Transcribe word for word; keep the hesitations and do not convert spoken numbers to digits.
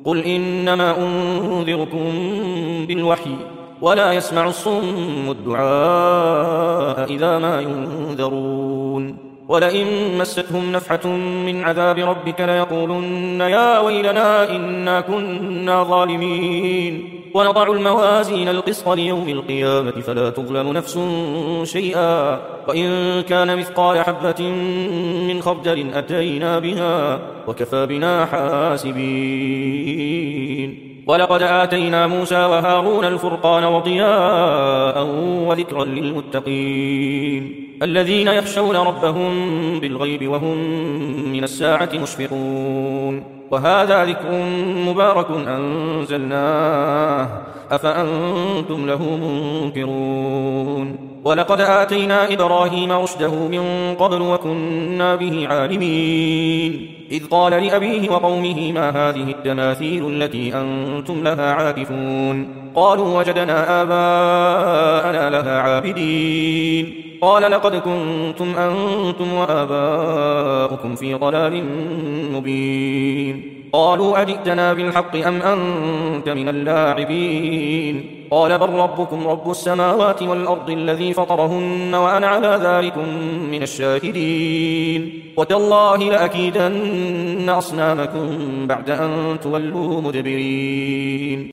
قل إنما أنذركم بالوحي ولا يسمع الصم الدعاء إذا ما ينذرون ولئن مستهم نفحة من عذاب ربك ليقولن يا ويلنا إنا كنا ظالمين ونضع الموازين القسط ليوم القيامة فلا تظلم نفس شيئا وإن كان مثقال حبة من خردل أتينا بها وكفى بنا حاسبين ولقد آتينا موسى وهارون الفرقان وضياء وذكرا للمتقين الذين يخشون ربهم بالغيب وهم من الساعة مشفقون وهذا ذكر مبارك أنزلناه أفأنتم له منكرون ولقد آتينا إبراهيم رشده من قبل وكنا به عالمين إذ قال لأبيه وقومه ما هذه التماثيل التي أنتم لها عاكفون قالوا وجدنا آباءنا لها عابدين قال لقد كنتم أنتم وآباؤكم في ضلال مبين قالوا أجئتنا بالحق أم أنت من اللاعبين قال بل ربكم رب السماوات والأرض الذي فطرهن وأنا على ذلكم من الشاهدين وتالله لأكيدن أصنامكم بعد أن تولوا مدبرين